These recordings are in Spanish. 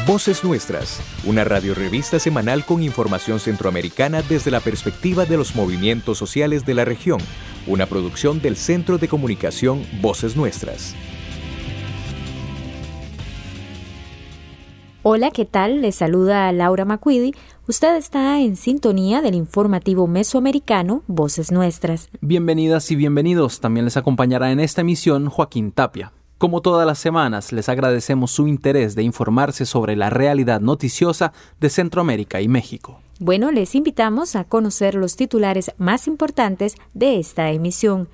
Voces Nuestras, una radiorevista semanal con información centroamericana desde la perspectiva de los movimientos sociales de la región, una producción del Centro de Comunicación Voces Nuestras. Hola, ¿qué tal? Les saluda Laura Macuidi. Usted está en sintonía del informativo mesoamericano Voces Nuestras. Bienvenidas y bienvenidos. También les acompañará en esta emisión Joaquín Tapia. Como todas las semanas, les agradecemos su interés de informarse sobre la realidad noticiosa de Centroamérica y México. Bueno, les invitamos a conocer los titulares más importantes de esta emisión.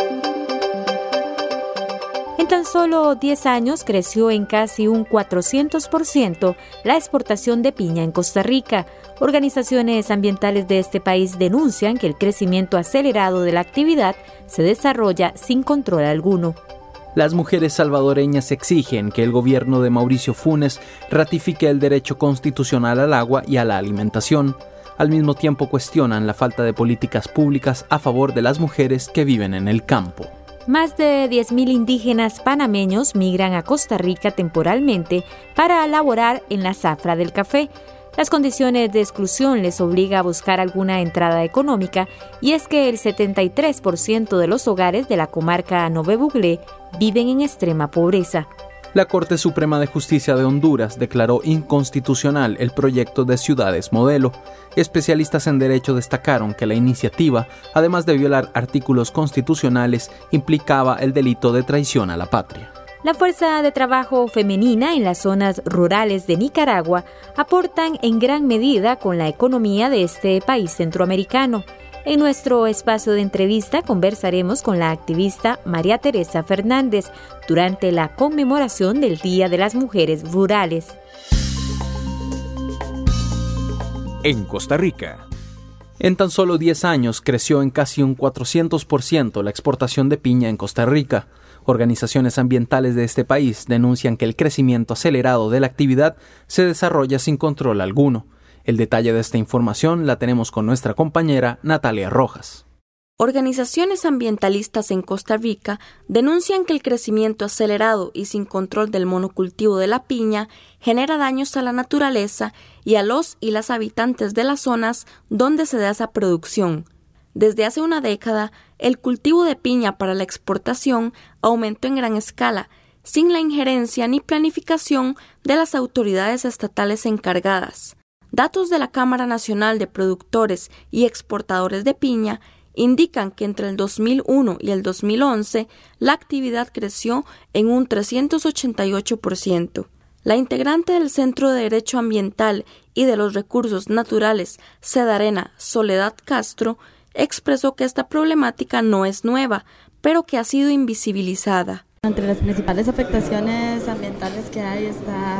En tan solo 10 años creció en casi un 400% la exportación de piña en Costa Rica. Organizaciones ambientales de este país denuncian que el crecimiento acelerado de la actividad se desarrolla sin control alguno. Las mujeres salvadoreñas exigen que el gobierno de Mauricio Funes ratifique el derecho constitucional al agua y a la alimentación. Al mismo tiempo cuestionan la falta de políticas públicas a favor de las mujeres que viven en el campo. Más de 10,000 indígenas panameños migran a Costa Rica temporalmente para laborar en la zafra del café. Las condiciones de exclusión les obliga a buscar alguna entrada económica, y es que el 73% de los hogares de la comarca Nové Buglé viven en extrema pobreza. La Corte Suprema de Justicia de Honduras declaró inconstitucional el proyecto de ciudades modelo. Especialistas en derecho destacaron que la iniciativa, además de violar artículos constitucionales, implicaba el delito de traición a la patria. La fuerza de trabajo femenina en las zonas rurales de Nicaragua aportan en gran medida con la economía de este país centroamericano. En nuestro espacio de entrevista conversaremos con la activista María Teresa Fernández durante la conmemoración del Día de las Mujeres Rurales. En Costa Rica. En tan solo 10 años creció en casi un 400% la exportación de piña en Costa Rica. Organizaciones ambientales de este país denuncian que el crecimiento acelerado de la actividad se desarrolla sin control alguno. El detalle de esta información la tenemos con nuestra compañera Natalia Rojas. Organizaciones ambientalistas en Costa Rica denuncian que el crecimiento acelerado y sin control del monocultivo de la piña genera daños a la naturaleza y a los y las habitantes de las zonas donde se da esa producción. Desde hace una década, el cultivo de piña para la exportación aumentó en gran escala, sin la injerencia ni planificación de las autoridades estatales encargadas. Datos de la Cámara Nacional de Productores y Exportadores de Piña indican que entre el 2001 y el 2011 la actividad creció en un 388%. La integrante del Centro de Derecho Ambiental y de los Recursos Naturales, Sedarena Soledad Castro, expresó que esta problemática no es nueva, pero que ha sido invisibilizada. Entre las principales afectaciones ambientales que hay está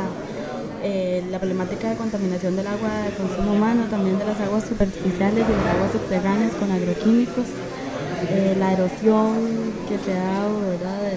la problemática de contaminación del agua de consumo humano, también de las aguas superficiales y las aguas subterráneas con agroquímicos, la erosión que se ha dado, ¿verdad?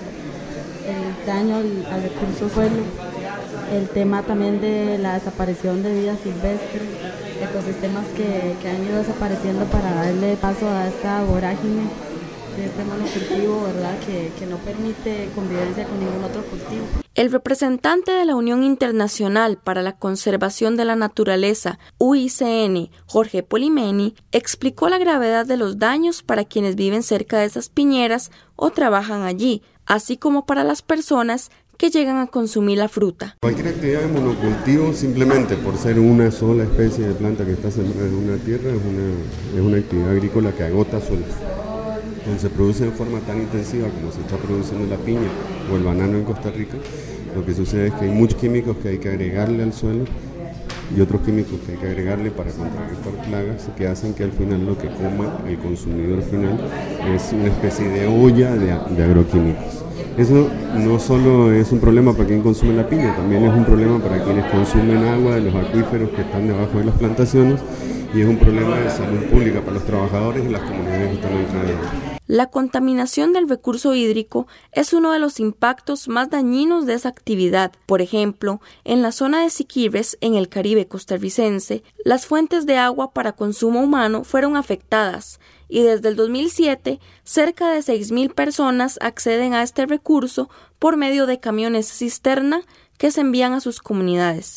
El daño al recurso suelo, el tema también de la desaparición de vida silvestre, ecosistemas que han ido desapareciendo para darle paso a esta vorágine de este monocultivo, ¿verdad? Que no permite convivencia con ningún otro cultivo. El representante de la Unión Internacional para la Conservación de la Naturaleza, UICN, Jorge Polimeni, explicó la gravedad de los daños para quienes viven cerca de esas piñeras o trabajan allí, así como para las personas que llegan a consumir la fruta. Cualquier actividad de monocultivo, simplemente por ser una sola especie de planta que está sembrada en una tierra, es una actividad agrícola que agota suelos. Cuando se produce de forma tan intensiva como se está produciendo la piña o el banano en Costa Rica, lo que sucede es que hay muchos químicos que hay que agregarle al suelo y otros químicos que hay que agregarle para contrarrestar plagas, que hacen que al final lo que coma el consumidor final es una especie de olla de agroquímicos. Eso no solo es un problema para quien consume la piña, también es un problema para quienes consumen agua de los acuíferos que están debajo de las plantaciones, y es un problema de salud pública para los trabajadores y las comunidades que están alrededor. La contaminación del recurso hídrico es uno de los impactos más dañinos de esa actividad. Por ejemplo, en la zona de Siquirres, en el Caribe costarricense, las fuentes de agua para consumo humano fueron afectadas y desde el 2007 cerca de 6,000 personas acceden a este recurso por medio de camiones cisterna que se envían a sus comunidades.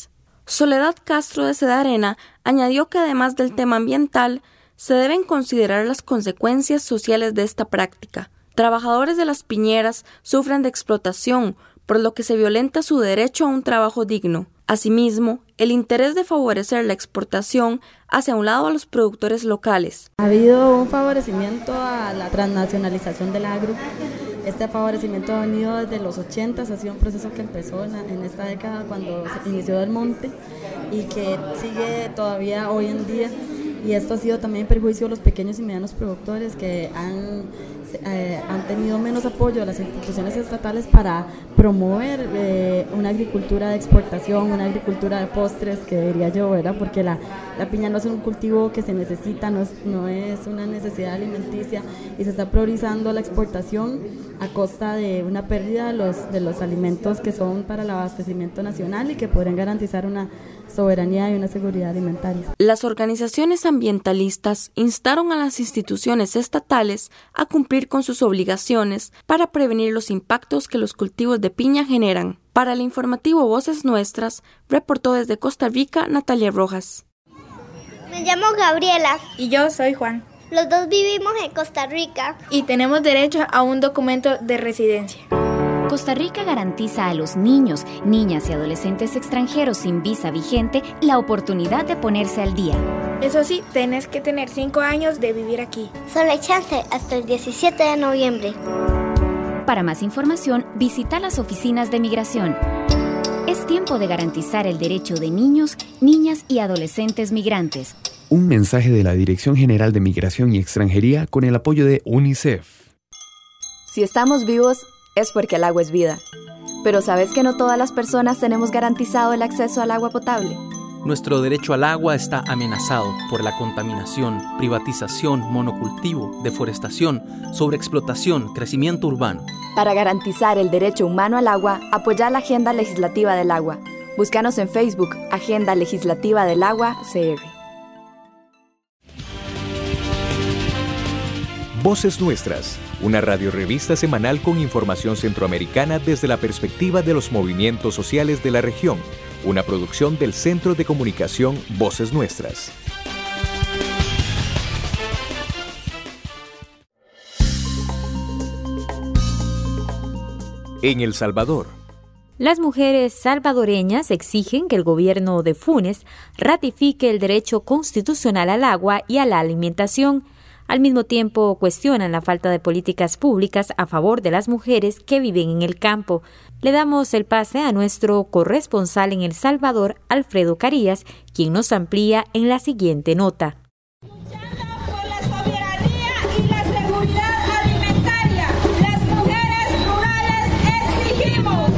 Soledad Castro de Cedarena añadió que además del tema ambiental, se deben considerar las consecuencias sociales de esta práctica. Trabajadores de las piñeras sufren de explotación, por lo que se violenta su derecho a un trabajo digno. Asimismo, el interés de favorecer la exportación hace a un lado a los productores locales. Ha habido un favorecimiento a la transnacionalización del agro. Este favorecimiento ha venido desde los 80, ha sido un proceso que empezó en esta década cuando se inició Del Monte y que sigue todavía hoy en día. Y esto ha sido también en perjuicio de los pequeños y medianos productores que han tenido menos apoyo de las instituciones estatales para promover una agricultura de exportación, una agricultura de postres, que diría yo, ¿verdad? Porque la piña no es un cultivo que se necesita, no es una necesidad alimenticia y se está priorizando la exportación a costa de una pérdida de los alimentos que son para el abastecimiento nacional y que podrían garantizar una soberanía y una seguridad alimentaria. Las organizaciones ambientalistas instaron a las instituciones estatales a cumplir con sus obligaciones para prevenir los impactos que los cultivos de piña generan. Para el informativo Voces Nuestras, reportó desde Costa Rica Natalia Rojas. Me llamo Gabriela. Y yo soy Juan. Los dos vivimos en Costa Rica. Y tenemos derecho a un documento de residencia. Costa Rica garantiza a los niños, niñas y adolescentes extranjeros sin visa vigente la oportunidad de ponerse al día. Eso sí, tenés que tener 5 años de vivir aquí. Solo hay chance hasta el 17 de noviembre. Para más información, visita las oficinas de migración. Es tiempo de garantizar el derecho de niños, niñas y adolescentes migrantes. Un mensaje de la Dirección General de Migración y Extranjería con el apoyo de UNICEF. Si estamos vivos, es porque el agua es vida. Pero ¿sabes que no todas las personas tenemos garantizado el acceso al agua potable? Nuestro derecho al agua está amenazado por la contaminación, privatización, monocultivo, deforestación, sobreexplotación, crecimiento urbano. Para garantizar el derecho humano al agua, apoya la Agenda Legislativa del Agua. Búscanos en Facebook, Agenda Legislativa del Agua, CR. Voces Nuestras, una radiorrevista semanal con información centroamericana desde la perspectiva de los movimientos sociales de la región, una producción del Centro de Comunicación Voces Nuestras. En El Salvador. Las mujeres salvadoreñas exigen que el gobierno de Funes ratifique el derecho constitucional al agua y a la alimentación. Al mismo tiempo, cuestionan la falta de políticas públicas a favor de las mujeres que viven en el campo. Le damos el pase a nuestro corresponsal en El Salvador, Alfredo Carías, quien nos amplía en la siguiente nota. Luchando por la soberanía y la seguridad alimentaria, las mujeres rurales exigimos.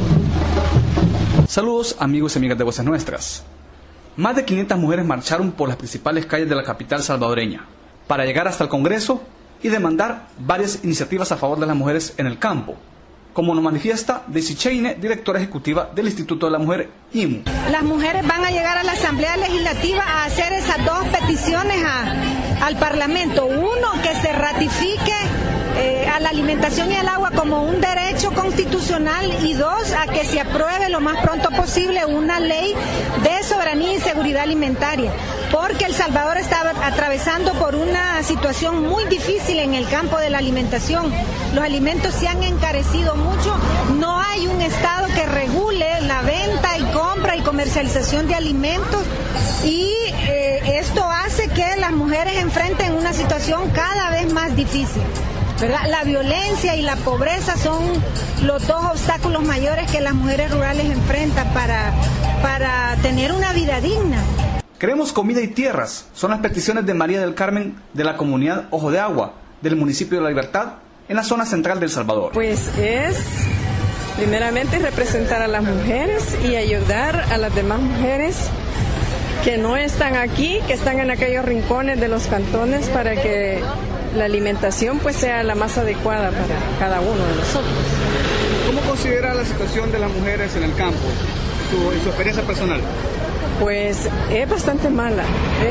Saludos amigos y amigas de Voces Nuestras. Más de 500 mujeres marcharon por las principales calles de la capital salvadoreña para llegar hasta el Congreso y demandar varias iniciativas a favor de las mujeres en el campo, como nos manifiesta Daisy Cheine, directora ejecutiva del Instituto de la Mujer, IMU. Las mujeres van a llegar a la Asamblea Legislativa a hacer esas dos peticiones al Parlamento. Uno, que se ratifique a la alimentación y al agua como un derecho constitucional, y dos, a que se apruebe lo más pronto posible una ley de soberanía y seguridad alimentaria, porque El Salvador está atravesando por una situación muy difícil en el campo de la alimentación. Los alimentos se han encarecido mucho, no hay un Estado que regule la venta y compra y comercialización de alimentos, y esto hace que las mujeres enfrenten una situación cada vez más difícil, ¿verdad? La violencia y la pobreza son los dos obstáculos mayores que las mujeres rurales enfrentan para tener una vida digna. Queremos comida y tierras, son las peticiones de María del Carmen de la comunidad Ojo de Agua, del municipio de La Libertad, en la zona central de El Salvador. Pues primeramente representar a las mujeres y ayudar a las demás mujeres que no están aquí, que están en aquellos rincones de los cantones, para que la alimentación pues sea la más adecuada para cada uno de nosotros. ¿Cómo considera la situación de las mujeres en el campo, en su experiencia personal? Pues es bastante mala,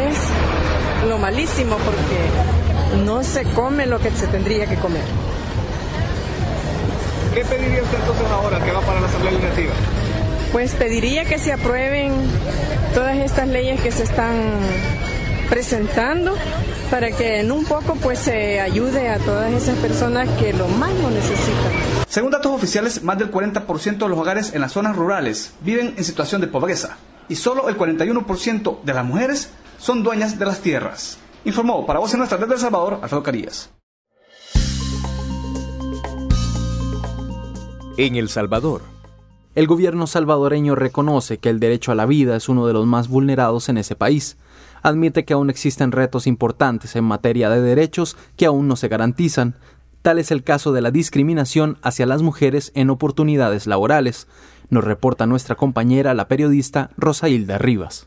es lo malísimo, porque no se come lo que se tendría que comer. ¿Qué pediría usted entonces ahora que va para la Asamblea Legislativa? pues pediría que se aprueben todas estas leyes que se están presentando para que en un poco pues se ayude a todas esas personas que lo más lo necesitan. Según datos oficiales, más del 40% de los hogares en las zonas rurales viven en situación de pobreza y solo el 41% de las mujeres son dueñas de las tierras. Informó para Voces Nuestras desde El Salvador, Alfredo Carías. En El Salvador. El gobierno salvadoreño reconoce que el derecho a la vida es uno de los más vulnerados en ese país. Admite que aún existen retos importantes en materia de derechos que aún no se garantizan. Tal es el caso de la discriminación hacia las mujeres en oportunidades laborales, nos reporta nuestra compañera, la periodista Rosailda Rivas.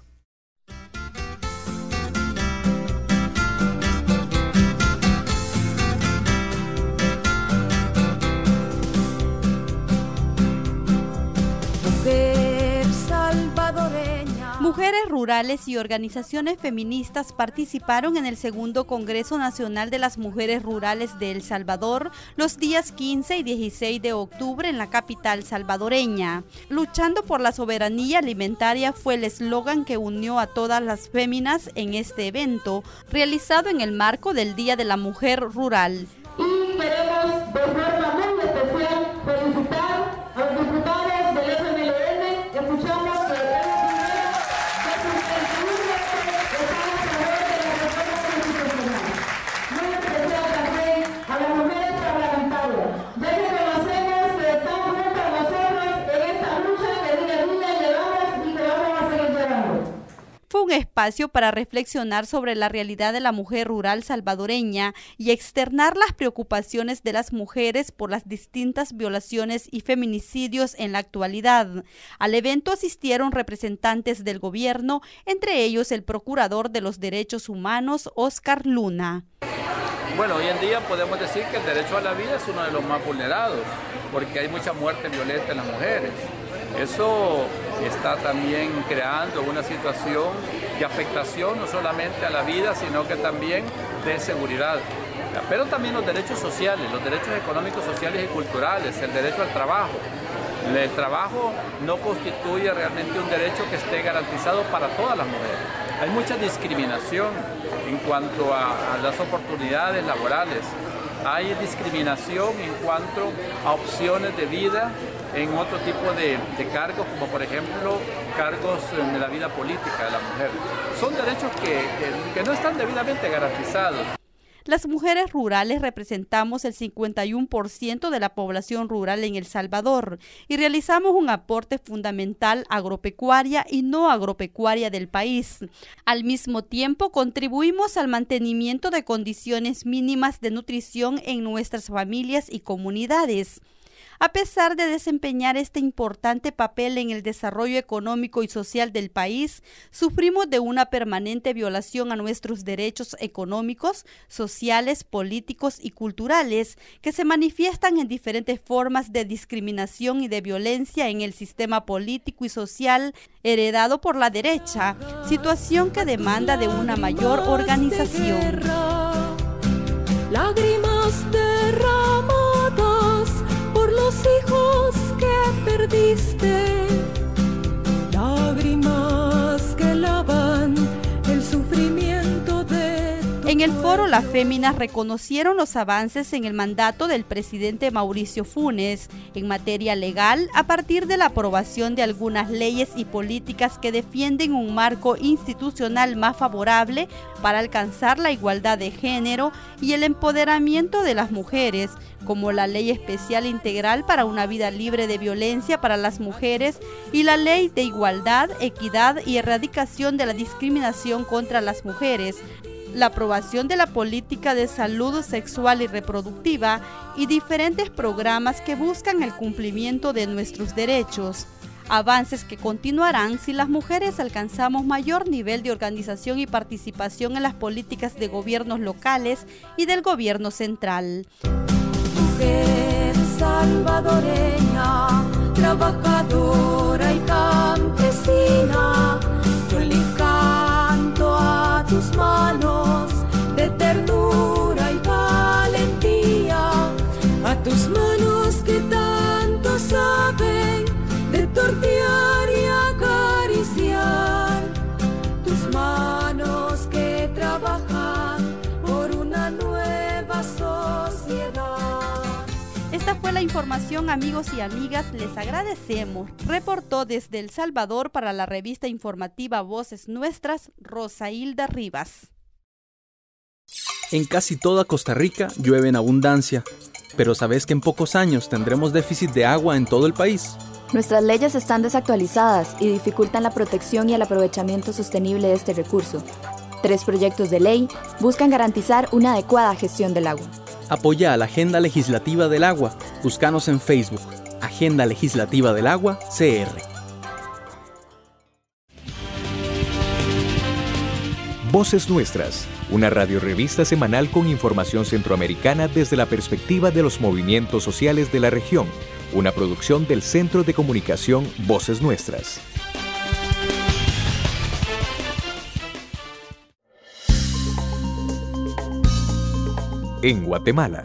Mujeres rurales y organizaciones feministas participaron en el segundo Congreso Nacional de las Mujeres Rurales de El Salvador los días 15 y 16 de octubre en la capital salvadoreña. Luchando por la soberanía alimentaria fue el eslogan que unió a todas las féminas en este evento, realizado en el marco del Día de la Mujer Rural. Y queremos de forma muy especial felicitar a los diputados del FMLN. Escuchamos que fue un espacio para reflexionar sobre la realidad de la mujer rural salvadoreña y externar las preocupaciones de las mujeres por las distintas violaciones y feminicidios en la actualidad. Al evento asistieron representantes del gobierno, entre ellos el Procurador de los Derechos Humanos, Oscar Luna. Bueno, hoy en día podemos decir que el derecho a la vida es uno de los más vulnerados, porque hay mucha muerte violenta en las mujeres. Eso está también creando una situación de afectación no solamente a la vida, sino que también de seguridad. Pero también los derechos sociales, los derechos económicos, sociales y culturales, el derecho al trabajo. El trabajo no constituye realmente un derecho que esté garantizado para todas las mujeres. Hay mucha discriminación en cuanto a las oportunidades laborales. Hay discriminación en cuanto a opciones de vida en otro tipo de cargos, como por ejemplo cargos de la vida política de la mujer. Son derechos que no están debidamente garantizados. Las mujeres rurales representamos el 51% de la población rural en El Salvador y realizamos un aporte fundamental agropecuaria y no agropecuaria del país. Al mismo tiempo, contribuimos al mantenimiento de condiciones mínimas de nutrición en nuestras familias y comunidades. A pesar de desempeñar este importante papel en el desarrollo económico y social del país, sufrimos de una permanente violación a nuestros derechos económicos, sociales, políticos y culturales que se manifiestan en diferentes formas de discriminación y de violencia en el sistema político y social heredado por la derecha, situación que demanda de una mayor organización. Lágrimas derramadas por los hijos que perdiste, lágrimas que lavan el sufrimiento de tu En el foro, las féminas reconocieron los avances en el mandato del presidente Mauricio Funes en materia legal a partir de la aprobación de algunas leyes y políticas que defienden un marco institucional más favorable para alcanzar la igualdad de género y el empoderamiento de las mujeres, como la Ley Especial Integral para una Vida Libre de Violencia para las Mujeres y la Ley de Igualdad, Equidad y Erradicación de la Discriminación contra las Mujeres, la aprobación de la política de salud sexual y reproductiva y diferentes programas que buscan el cumplimiento de nuestros derechos. Avances que continuarán si las mujeres alcanzamos mayor nivel de organización y participación en las políticas de gobiernos locales y del gobierno central. mujer salvadoreña, trabajadora y campesina, yo le canto a tus manos de ternura y valentía, a tus manos que tanto saben de tortear la información, amigos y amigas, les agradecemos. Reportó desde El Salvador para la revista informativa Voces Nuestras, Rosailda Rivas. En casi toda Costa Rica llueve en abundancia, pero ¿sabes que en pocos años tendremos déficit de agua en todo el país? Nuestras leyes están desactualizadas y dificultan la protección y el aprovechamiento sostenible de este recurso. 3 proyectos de ley buscan garantizar una adecuada gestión del agua. Apoya a la Agenda Legislativa del Agua. Búscanos en Facebook, Agenda Legislativa del Agua, CR. Voces Nuestras, una radiorrevista semanal con información centroamericana desde la perspectiva de los movimientos sociales de la región, una producción del Centro de Comunicación Voces Nuestras. En Guatemala.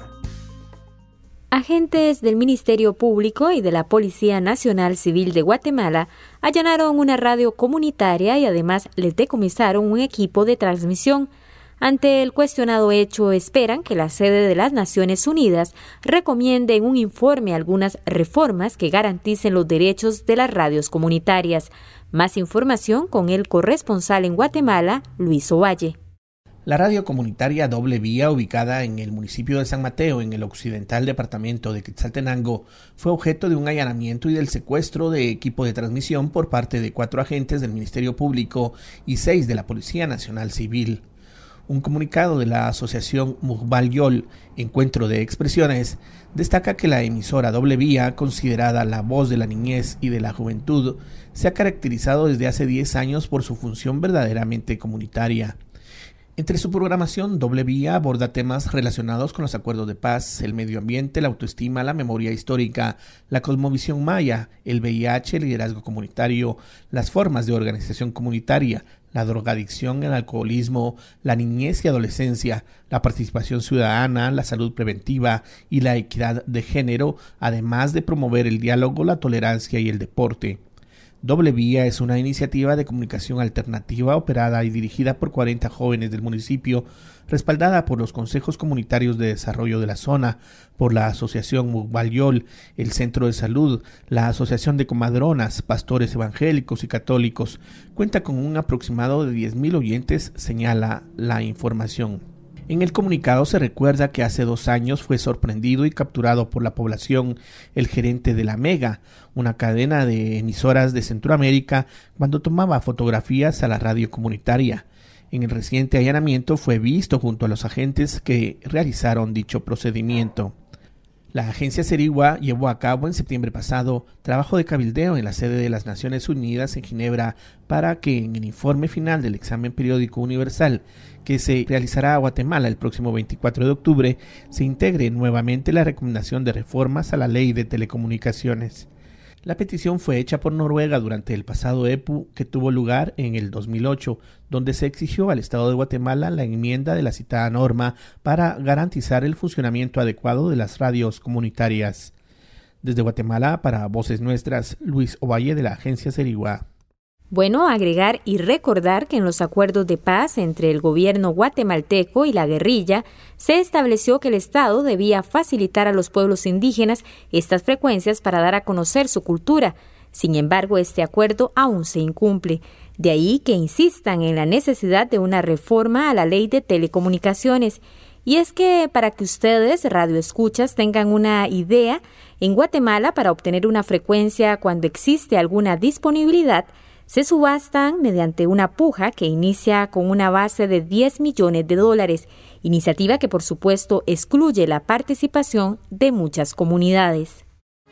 Agentes del Ministerio Público y de la Policía Nacional Civil de Guatemala allanaron una radio comunitaria y además les decomisaron un equipo de transmisión. Ante el cuestionado hecho, esperan que la sede de las Naciones Unidas recomiende en un informe algunas reformas que garanticen los derechos de las radios comunitarias. Más información con el corresponsal en Guatemala, Luis Ovalle. La radio comunitaria Doble Vía, ubicada en el municipio de San Mateo, en el occidental departamento de Quetzaltenango, fue objeto de un allanamiento y del secuestro de equipo de transmisión por parte de 4 agentes del Ministerio Público y 6 de la Policía Nacional Civil. Un comunicado de la asociación Mugbal Yol, Encuentro de Expresiones, destaca que la emisora Doble Vía, considerada la voz de la niñez y de la juventud, se ha caracterizado desde hace 10 años por su función verdaderamente comunitaria. Entre su programación, Doble Vía aborda temas relacionados con los acuerdos de paz, el medio ambiente, la autoestima, la memoria histórica, la cosmovisión maya, el VIH, el liderazgo comunitario, las formas de organización comunitaria, la drogadicción, el alcoholismo, la niñez y adolescencia, la participación ciudadana, la salud preventiva y la equidad de género, además de promover el diálogo, la tolerancia y el deporte. Doble Vía es una iniciativa de comunicación alternativa operada y dirigida por 40 jóvenes del municipio, respaldada por los consejos comunitarios de desarrollo de la zona, por la asociación Mugbal Yol, el Centro de Salud, la Asociación de Comadronas, pastores evangélicos y católicos. Cuenta con un aproximado de 10,000 oyentes, señala la información. En el comunicado se recuerda que hace 2 años fue sorprendido y capturado por la población el gerente de la Mega, una cadena de emisoras de Centroamérica, cuando tomaba fotografías a la radio comunitaria. En el reciente allanamiento fue visto junto a los agentes que realizaron dicho procedimiento. La agencia Serigua llevó a cabo en septiembre pasado trabajo de cabildeo en la sede de las Naciones Unidas en Ginebra para que en el informe final del examen periódico universal que se realizará a Guatemala el próximo 24 de octubre se integre nuevamente la recomendación de reformas a la ley de telecomunicaciones. La petición fue hecha por Noruega durante el pasado EPU que tuvo lugar en el 2008, donde se exigió al Estado de Guatemala la enmienda de la citada norma para garantizar el funcionamiento adecuado de las radios comunitarias. Desde Guatemala, para Voces Nuestras, Luis Ovalle de la agencia Serigua. Bueno, agregar y recordar que en los acuerdos de paz entre el gobierno guatemalteco y la guerrilla se estableció que el Estado debía facilitar a los pueblos indígenas estas frecuencias para dar a conocer su cultura. Sin embargo, este acuerdo aún se incumple. De ahí que insistan en la necesidad de una reforma a la ley de telecomunicaciones. Y es que para que ustedes, radioescuchas, tengan una idea, en Guatemala, para obtener una frecuencia cuando existe alguna disponibilidad, se subastan mediante una puja que inicia con una base de $10 millones, iniciativa que por supuesto excluye la participación de muchas comunidades.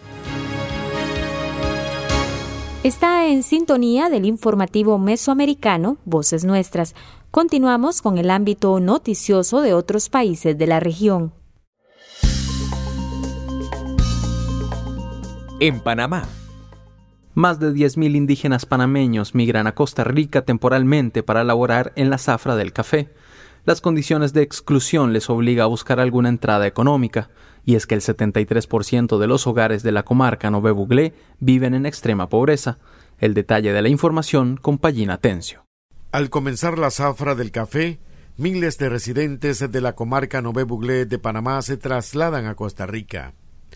Está en sintonía del informativo mesoamericano Voces Nuestras. Continuamos con el ámbito noticioso de otros países de la región. En Panamá. Más de 10,000 indígenas panameños migran a Costa Rica temporalmente para laborar en la zafra del café. Las condiciones de exclusión les obliga a buscar alguna entrada económica, y es que el 73% de los hogares de la comarca Nové Buglé viven en extrema pobreza. El detalle de la información con Pallina Tencio. Al comenzar la zafra del café, miles de residentes de la comarca Nové Buglé de Panamá se trasladan a Costa Rica.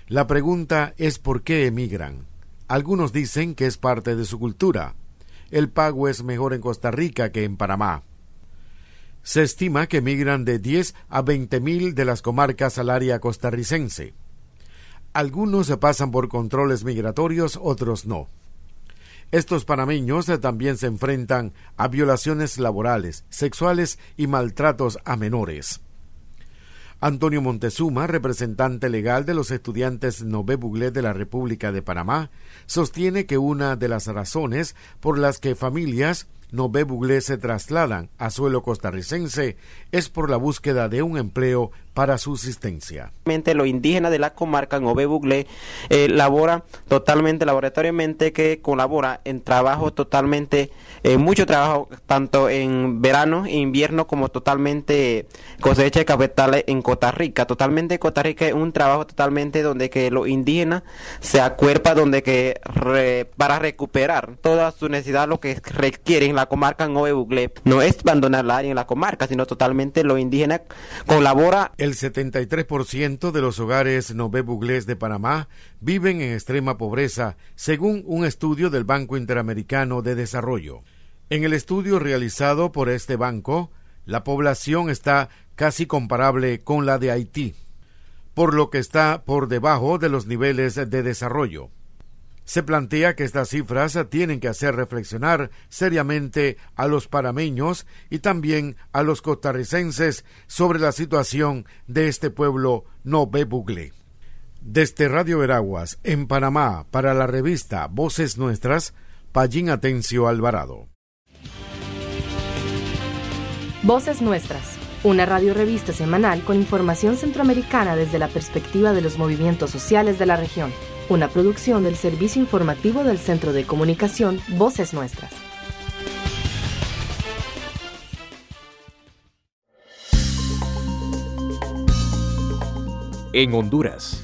La pregunta es ¿por qué emigran? Algunos dicen que es parte de su cultura. El pago es mejor en Costa Rica que en Panamá. Se estima que emigran de 10 a 20,000 de las comarcas al área costarricense. Algunos se pasan por controles migratorios, otros no. Estos panameños también se enfrentan a violaciones laborales, sexuales y maltratos a menores. Antonio Montezuma, representante legal de los estudiantes Nové Buglé de la República de Panamá, sostiene que una de las razones por las que familias Nové Buglé se trasladan a suelo costarricense es por la búsqueda de un empleo para subsistencia. Los indígenas de la comarca Nové Buglé labora totalmente laboratoriamente, que colabora en trabajo totalmente, mucho trabajo, tanto en verano e invierno, como totalmente cosecha de cafetales en Costa Rica. Totalmente Costa Rica es un trabajo totalmente donde que los indígenas se acuerpan, donde que para recuperar toda su necesidad, lo que requieren la comarca Nové Buglé. No es abandonar la área en la comarca, sino totalmente los indígenas colabora. El 73% de los hogares Nové Buglés de Panamá viven en extrema pobreza, según un estudio del Banco Interamericano de Desarrollo. En el estudio realizado por este banco, la población está casi comparable con la de Haití, por lo que está por debajo de los niveles de desarrollo. Se plantea que estas cifras tienen que hacer reflexionar seriamente a los panameños y también a los costarricenses sobre la situación de este pueblo Nové Buglé. Desde Radio Veraguas, en Panamá, para la revista Voces Nuestras, Pallín Atencio Alvarado. Voces Nuestras, una radiorevista semanal con información centroamericana desde la perspectiva de los movimientos sociales de la región. Una producción del Servicio Informativo del Centro de Comunicación Voces Nuestras. En Honduras.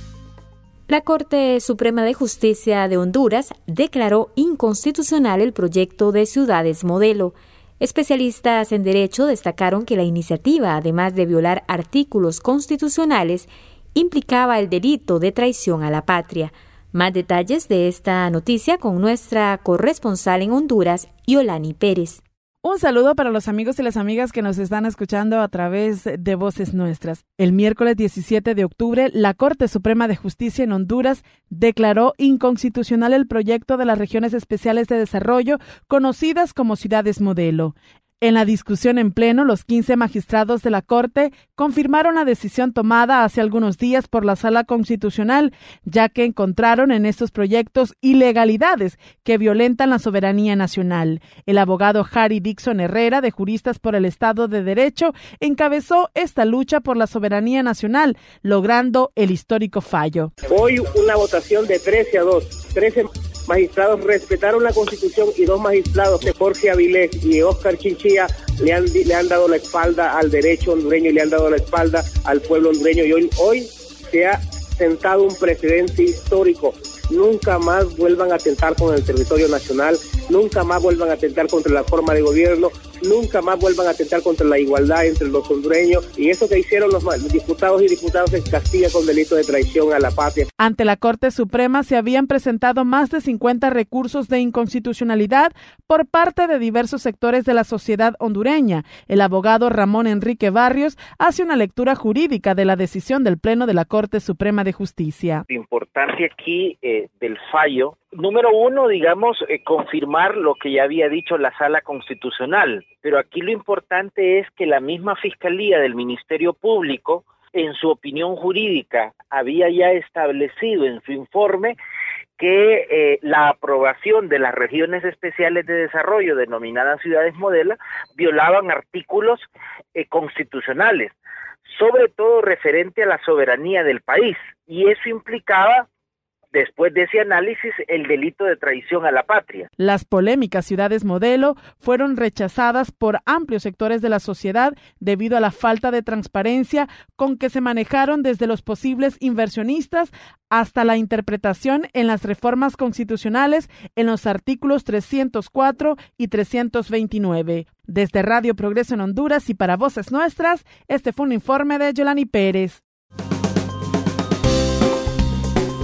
La Corte Suprema de Justicia de Honduras declaró inconstitucional el proyecto de ciudades modelo. Especialistas en derecho destacaron que la iniciativa, además de violar artículos constitucionales, implicaba el delito de traición a la patria. Más detalles de esta noticia con nuestra corresponsal en Honduras, Yolani Pérez. Un saludo para los amigos y las amigas que nos están escuchando a través de Voces Nuestras. El miércoles 17 de octubre, la Corte Suprema de Justicia en Honduras declaró inconstitucional el proyecto de las regiones especiales de desarrollo, conocidas como ciudades modelo. En la discusión en pleno, los 15 magistrados de la Corte confirmaron la decisión tomada hace algunos días por la Sala Constitucional, ya que encontraron en estos proyectos ilegalidades que violentan la soberanía nacional. El abogado Harry Dixon Herrera, de Juristas por el Estado de Derecho, encabezó esta lucha por la soberanía nacional, logrando el histórico fallo. Hoy una votación de 13-2. 13 magistrados respetaron la Constitución y 2 magistrados, Jorge Avilés y Óscar Chinchilla, le han dado la espalda al derecho hondureño y le han dado la espalda al pueblo hondureño. Y hoy se ha sentado un precedente histórico. Nunca más vuelvan a atentar con el territorio nacional, nunca más vuelvan a atentar contra la forma de gobierno, nunca más vuelvan a atentar contra la igualdad entre los hondureños, y eso que hicieron los diputados y diputadas se castiga con delito de traición a la patria. Ante la Corte Suprema se habían presentado más de 50 recursos de inconstitucionalidad por parte de diversos sectores de la sociedad hondureña. El abogado Ramón Enrique Barrios hace una lectura jurídica de la decisión del Pleno de la Corte Suprema de Justicia. La importancia aquí del fallo, número uno, confirmar lo que ya había dicho la Sala Constitucional, pero aquí lo importante es que la misma Fiscalía del Ministerio Público, en su opinión jurídica, había ya establecido en su informe que la aprobación de las regiones especiales de desarrollo, denominadas ciudades modelo, violaban artículos constitucionales, sobre todo referente a la soberanía del país, y eso implicaba, después de ese análisis, el delito de traición a la patria. Las polémicas ciudades modelo fueron rechazadas por amplios sectores de la sociedad debido a la falta de transparencia con que se manejaron desde los posibles inversionistas hasta la interpretación en las reformas constitucionales en los artículos 304 y 329. Desde Radio Progreso en Honduras y para Voces Nuestras, este fue un informe de Yolani Pérez.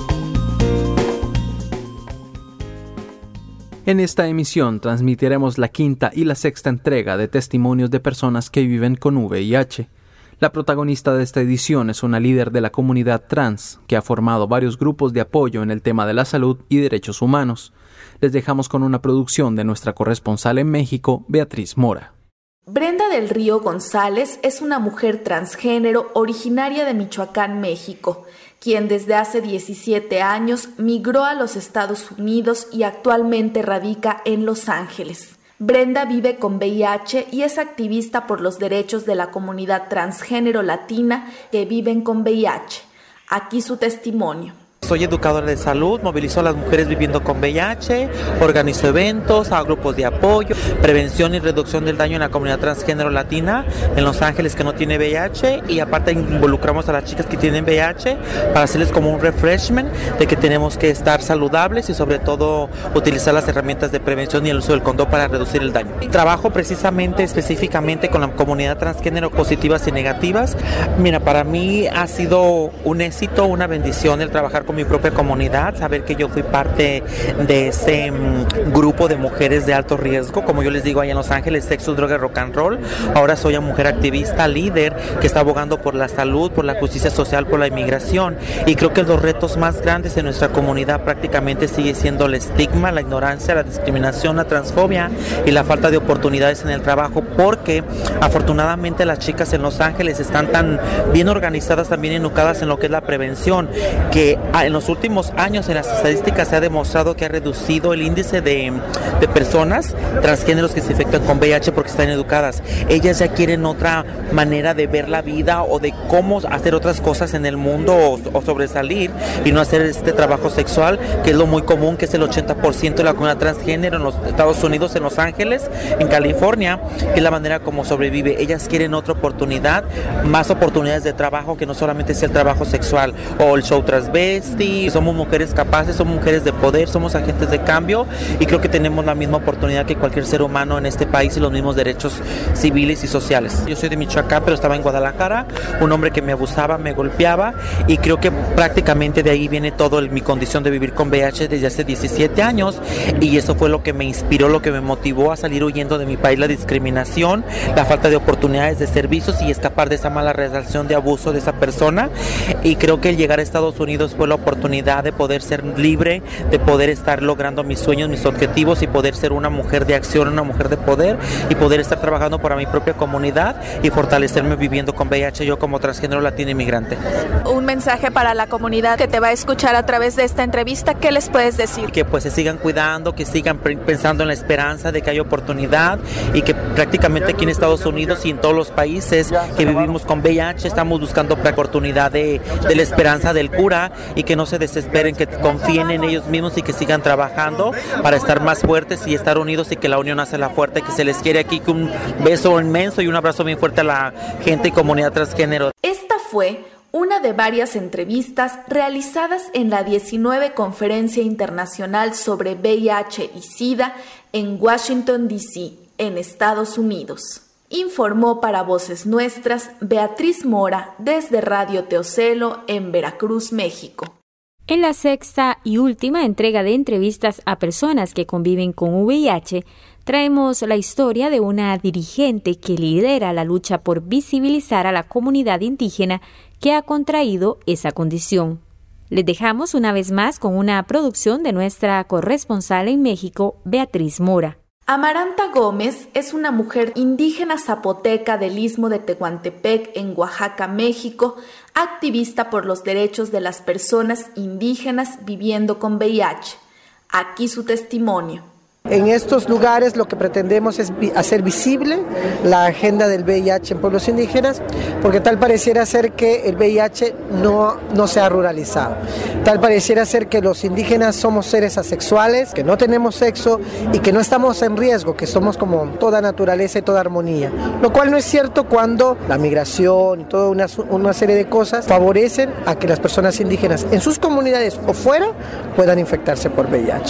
En esta emisión transmitiremos la quinta y la sexta entrega de testimonios de personas que viven con VIH. La protagonista de esta edición es una líder de la comunidad trans que ha formado varios grupos de apoyo en el tema de la salud y derechos humanos. Les dejamos con una producción de nuestra corresponsal en México, Beatriz Mora. Brenda del Río González es una mujer transgénero originaria de Michoacán, México, quien desde hace 17 años migró a los Estados Unidos y actualmente radica en Los Ángeles. Brenda vive con VIH y es activista por los derechos de la comunidad transgénero latina que viven con VIH. Aquí su testimonio. Soy educadora de salud, movilizo a las mujeres viviendo con VIH, organizo eventos, hago grupos de apoyo, prevención y reducción del daño en la comunidad transgénero latina en Los Ángeles que no tiene VIH, y aparte involucramos a las chicas que tienen VIH para hacerles como un refreshment de que tenemos que estar saludables y sobre todo utilizar las herramientas de prevención y el uso del condón para reducir el daño. Trabajo específicamente con la comunidad transgénero positivas y negativas. Mira, para mí ha sido un éxito, una bendición el trabajar con mi propia comunidad, saber que yo fui parte de ese grupo de mujeres de alto riesgo, como yo les digo allá en Los Ángeles, sexo, droga, rock and roll. Ahora soy una mujer activista, líder, que está abogando por la salud, por la justicia social, por la inmigración, y creo que los retos más grandes de nuestra comunidad prácticamente sigue siendo el estigma, la ignorancia, la discriminación, la transfobia y la falta de oportunidades en el trabajo, porque afortunadamente las chicas en Los Ángeles están tan bien organizadas, también educadas en lo que es la prevención, que en los últimos años en las estadísticas se ha demostrado que ha reducido el índice de personas transgéneros que se infectan con VIH porque están educadas. Ellas ya quieren otra manera de ver la vida o de cómo hacer otras cosas en el mundo o sobresalir y no hacer este trabajo sexual, que es lo muy común, que es el 80% de la comunidad transgénero en los Estados Unidos, en Los Ángeles, en California, que es la manera como sobrevive. Ellas quieren otra oportunidad, más oportunidades de trabajo, que no solamente es el trabajo sexual o el show transvesti. Somos mujeres capaces, somos mujeres de poder, somos agentes de cambio y creo que tenemos la misma oportunidad que cualquier ser humano en este país y los mismos derechos civiles y sociales. Yo soy de Michoacán, pero estaba en Guadalajara, un hombre que me abusaba, me golpeaba, y creo que prácticamente de ahí viene todo mi condición de vivir con VIH desde hace 17 años, y eso fue lo que me inspiró, lo que me motivó a salir huyendo de mi país, la discriminación, la falta de oportunidades de servicios y escapar de esa mala relación de abuso de esa persona. Y creo que el llegar a Estados Unidos fue la oportunidad de poder ser libre, de poder estar logrando mis sueños, mis objetivos y poder ser una mujer de acción, una mujer de poder y poder estar trabajando para mi propia comunidad y fortalecerme viviendo con VIH yo como transgénero latino inmigrante. Un mensaje para la comunidad que te va a escuchar a través de esta entrevista, ¿qué les puedes decir? Que pues se sigan cuidando, que sigan pensando en la esperanza de que hay oportunidad y que prácticamente aquí en Estados Unidos y en todos los países que vivimos con VIH estamos buscando la oportunidad de la esperanza del cura, y que no se desesperen, que confíen en ellos mismos y que sigan trabajando para estar más fuertes y estar unidos, y que la unión hace la fuerte, que se les quiere aquí. Un beso inmenso y un abrazo bien fuerte a la gente y comunidad transgénero. Esta fue una de varias entrevistas realizadas en la 19 Conferencia Internacional sobre VIH y SIDA en Washington, D.C., en Estados Unidos. Informó para Voces Nuestras Beatriz Mora desde Radio Teocelo en Veracruz, México. En la sexta y última entrega de entrevistas a personas que conviven con VIH, traemos la historia de una dirigente que lidera la lucha por visibilizar a la comunidad indígena que ha contraído esa condición. Les dejamos una vez más con una producción de nuestra corresponsal en México, Beatriz Mora. Amaranta Gómez es una mujer indígena zapoteca del Istmo de Tehuantepec en Oaxaca, México, activista por los derechos de las personas indígenas viviendo con VIH. Aquí su testimonio. En estos lugares lo que pretendemos es hacer visible la agenda del VIH en pueblos indígenas, porque tal pareciera ser que el VIH no se ha ruralizado. Tal pareciera ser que los indígenas somos seres asexuales, que no tenemos sexo y que no estamos en riesgo, que somos como toda naturaleza y toda armonía. Lo cual no es cierto cuando la migración y toda una serie de cosas favorecen a que las personas indígenas en sus comunidades o fuera puedan infectarse por VIH.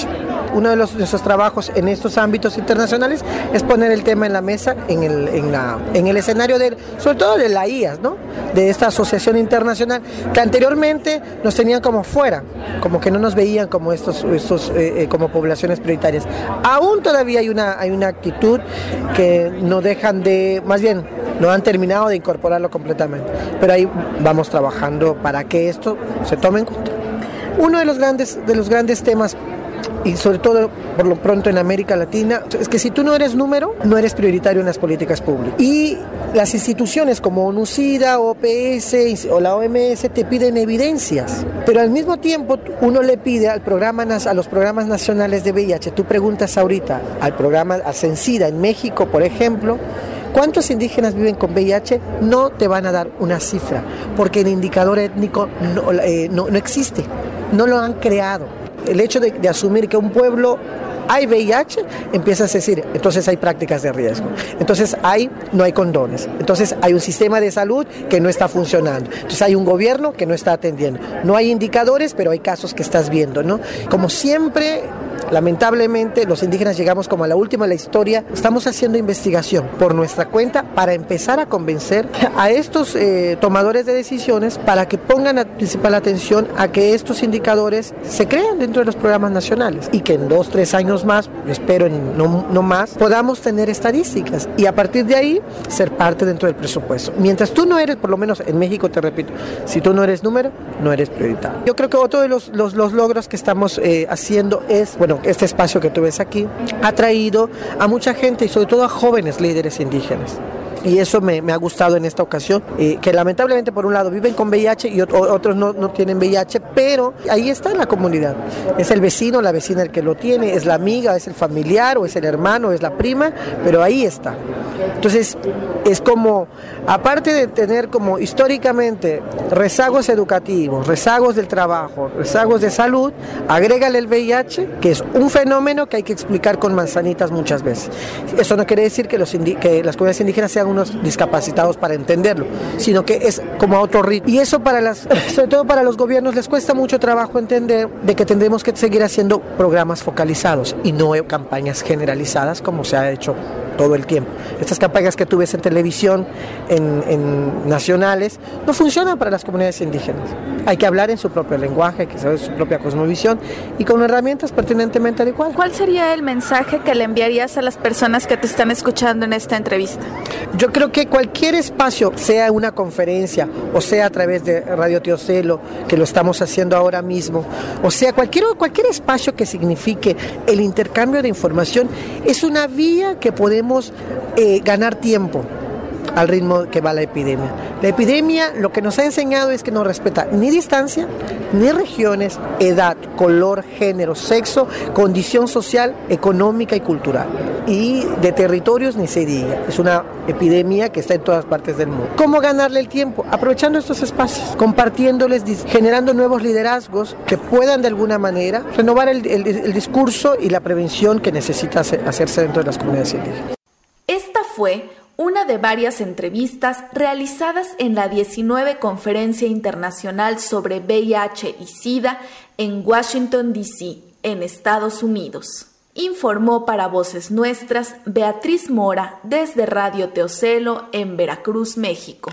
uno de nuestros trabajos en estos ámbitos internacionales es poner el tema en la mesa, en el escenario sobre todo de la IAS, ¿no? De esta asociación internacional, que anteriormente nos tenían como fuera, como que no nos veían como como poblaciones prioritarias. Aún todavía hay una actitud que no dejan de, más bien, no han terminado de incorporarlo completamente, pero ahí vamos trabajando para que esto se tome en cuenta. Uno de los grandes temas, y sobre todo por lo pronto en América Latina, es que si tú no eres número, no eres prioritario en las políticas públicas. Y las instituciones como ONU-SIDA, OPS o la OMS te piden evidencias, pero al mismo tiempo uno le pide a los programas nacionales de VIH. Tú preguntas ahorita al programa SENSIDA en México, por ejemplo, ¿cuántos indígenas viven con VIH? No te van a dar una cifra, porque el indicador étnico no existe, no lo han creado. El hecho de asumir que un pueblo hay VIH, empiezas a decir, entonces hay prácticas de riesgo, entonces no hay condones, entonces hay un sistema de salud que no está funcionando, entonces hay un gobierno que no está atendiendo, no hay indicadores, pero hay casos que estás viendo, ¿no? Como siempre, lamentablemente, los indígenas llegamos como a la última de la historia. Estamos haciendo investigación por nuestra cuenta para empezar a convencer a estos tomadores de decisiones para que pongan la principal atención a que estos indicadores se crean dentro de los programas nacionales y que en 2-3 años más, espero no más, podamos tener estadísticas y a partir de ahí ser parte dentro del presupuesto. Mientras tú no eres, por lo menos en México, te repito, si tú no eres número, no eres prioritario. Yo creo que otro de los logros que estamos haciendo es, este espacio que tú ves aquí ha traído a mucha gente y sobre todo a jóvenes líderes indígenas. Y eso me ha gustado en esta ocasión, que lamentablemente por un lado viven con VIH y otros no tienen VIH, pero ahí está en la comunidad. Es el vecino, la vecina el que lo tiene, es la amiga, es el familiar o es el hermano, es la prima, pero ahí está. Entonces es como, aparte de tener como históricamente rezagos educativos, rezagos del trabajo, rezagos de salud, agrégale el VIH, que es un fenómeno que hay que explicar con manzanitas muchas veces. Eso no quiere decir que las comunidades indígenas sean unos discapacitados para entenderlo, sino que es como a otro ritmo. Y eso sobre todo para los gobiernos les cuesta mucho trabajo entender de que tendremos que seguir haciendo programas focalizados y no campañas generalizadas como se ha hecho todo el tiempo. Estas campañas que tú ves en televisión, en nacionales, no funcionan para las comunidades indígenas. Hay que hablar en su propio lenguaje, hay que saber su propia cosmovisión y con herramientas pertinentemente adecuadas. ¿Cuál sería el mensaje que le enviarías a las personas que te están escuchando en esta entrevista? Yo creo que cualquier espacio, sea una conferencia o sea a través de Radio Teocelo, que lo estamos haciendo ahora mismo, o sea cualquier espacio que signifique el intercambio de información, es una vía que podemos ganar tiempo al ritmo que va la epidemia. La epidemia lo que nos ha enseñado es que no respeta ni distancia, ni regiones, edad, color, género, sexo, condición social, económica y cultural. Y de territorios ni se diga. Es una epidemia que está en todas partes del mundo. ¿Cómo ganarle el tiempo? Aprovechando estos espacios, compartiéndoles, generando nuevos liderazgos que puedan de alguna manera renovar el discurso y la prevención que necesita hacerse dentro de las comunidades indígenas. Esta fue una de varias entrevistas realizadas en la 19 Conferencia Internacional sobre VIH y SIDA en Washington, D.C., en Estados Unidos. Informó para Voces Nuestras Beatriz Mora desde Radio Teocelo en Veracruz, México.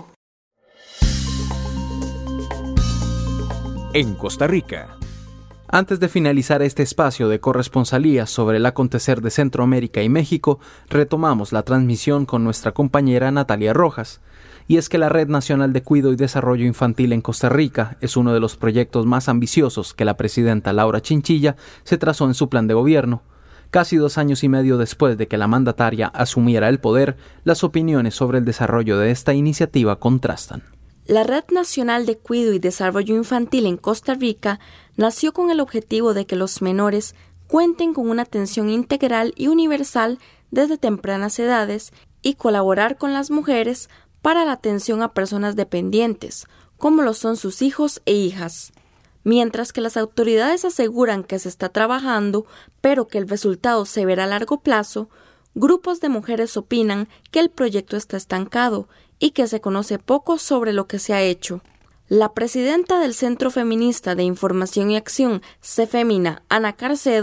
En Costa Rica. Antes de finalizar este espacio de corresponsalía sobre el acontecer de Centroamérica y México, retomamos la transmisión con nuestra compañera Natalia Rojas. Y es que la Red Nacional de Cuidado y Desarrollo Infantil en Costa Rica es uno de los proyectos más ambiciosos que la presidenta Laura Chinchilla se trazó en su plan de gobierno. Casi 2 años y medio después de que la mandataria asumiera el poder, las opiniones sobre el desarrollo de esta iniciativa contrastan. La Red Nacional de Cuidado y Desarrollo Infantil en Costa Rica nació con el objetivo de que los menores cuenten con una atención integral y universal desde tempranas edades y colaborar con las mujeres para la atención a personas dependientes, como lo son sus hijos e hijas. Mientras que las autoridades aseguran que se está trabajando, pero que el resultado se verá a largo plazo, grupos de mujeres opinan que el proyecto está estancado y que se conoce poco sobre lo que se ha hecho. La presidenta del Centro Feminista de Información y Acción, CEFEMINA, Ana Carcedo,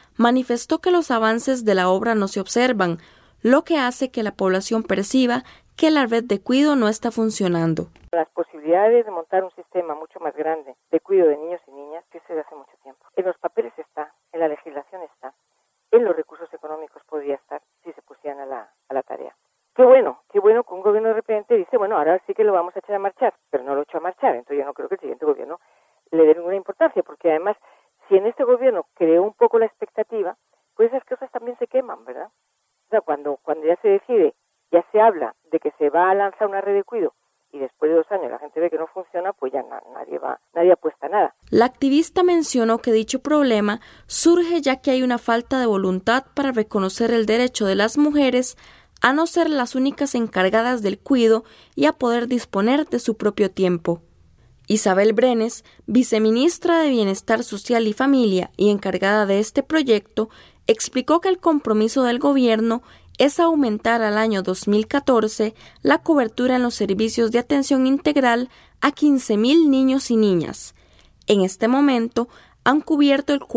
manifestó que los avances de la obra no se observan, lo que hace que la población perciba que la red de cuidado no está funcionando. Las posibilidades de montar un sistema mucho más grande de cuidado de niños y niñas que se hace mucho tiempo. En los papeles está, en la legislación está, en los recursos económicos podría estar si se pusieran a la tarea. Qué bueno que un gobierno de repente dice, bueno, ahora sí que lo vamos a echar a marchar, pero no lo echó a marchar, entonces yo no creo que el siguiente gobierno le dé ninguna importancia, porque además, si en este gobierno creó un poco la expectativa, pues esas cosas también se queman, ¿verdad? O sea, cuando ya se decide, ya se habla de que se va a lanzar una red de cuidado y después de 2 años la gente ve que no funciona, pues ya nadie apuesta a nada. La activista mencionó que dicho problema surge ya que hay una falta de voluntad para reconocer el derecho de las mujeres a no ser las únicas encargadas del cuidado y a poder disponer de su propio tiempo. Isabel Brenes, viceministra de Bienestar Social y Familia y encargada de este proyecto, explicó que el compromiso del gobierno es aumentar al año 2014 la cobertura en los servicios de atención integral a 15,000 niños y niñas. En este momento han cubierto el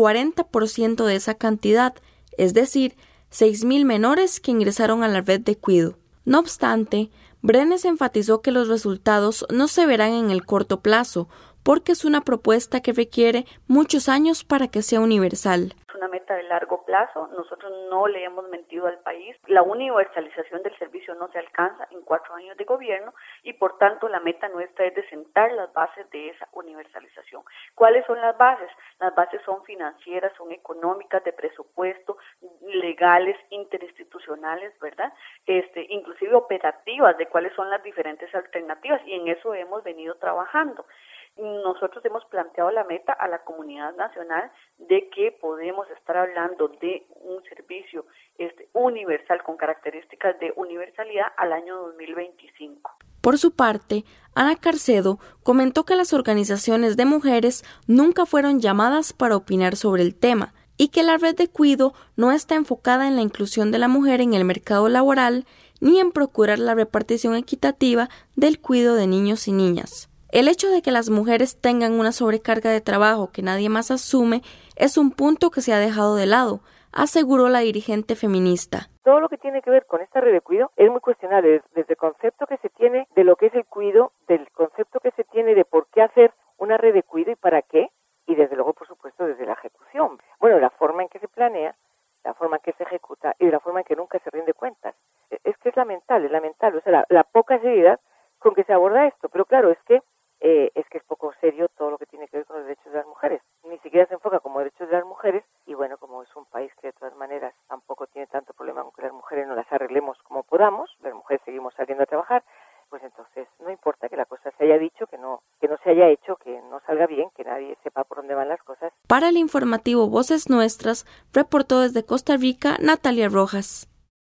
40% de esa cantidad, es decir, 6,000 menores que ingresaron a la red de cuidado. No obstante, Brenes enfatizó que los resultados no se verán en el corto plazo, porque es una propuesta que requiere muchos años para que sea universal. Es una meta de largo plazo, nosotros no le hemos mentido al país. La universalización del servicio no se alcanza en 4 años de gobierno y por tanto la meta nuestra es de sentar las bases de esa universalización. ¿Cuáles son las bases? Las bases son financieras, son económicas, de presupuesto, legales, interinstitucionales, ¿verdad? Inclusive operativas de cuáles son las diferentes alternativas y en eso hemos venido trabajando. Nosotros hemos planteado la meta a la comunidad nacional de que podemos estar hablando de un servicio universal con características de universalidad al año 2025. Por su parte, Ana Carcedo comentó que las organizaciones de mujeres nunca fueron llamadas para opinar sobre el tema y que la red de cuidado no está enfocada en la inclusión de la mujer en el mercado laboral ni en procurar la repartición equitativa del cuidado de niños y niñas. El hecho de que las mujeres tengan una sobrecarga de trabajo que nadie más asume es un punto que se ha dejado de lado, aseguró la dirigente feminista. Todo lo que tiene que ver con esta red de cuidado es muy cuestionable, desde el concepto que se tiene de lo que es el cuidado, del concepto que se tiene de por qué hacer una red de cuidado y para qué, y desde luego, por supuesto, desde la ejecución. Bueno, la forma en que se planea, la forma en que se ejecuta y la forma en que nunca se rinde cuentas. Es que es lamentable, o sea, la poca seriedad con que se aborda esto, pero claro, es que es poco serio todo lo que tiene que ver con los derechos de las mujeres. Ni siquiera se enfoca como derechos de las mujeres y bueno, como es un país que de todas maneras tampoco tiene tanto problema con que las mujeres no las arreglemos como podamos, las mujeres seguimos saliendo a trabajar, pues entonces no importa que la cosa se haya dicho, que no se haya hecho, que no salga bien, que nadie sepa por dónde van las cosas. Para el informativo Voces Nuestras, reportó desde Costa Rica Natalia Rojas.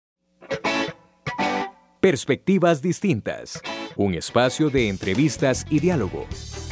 Perspectivas distintas. Un espacio de entrevistas y diálogo.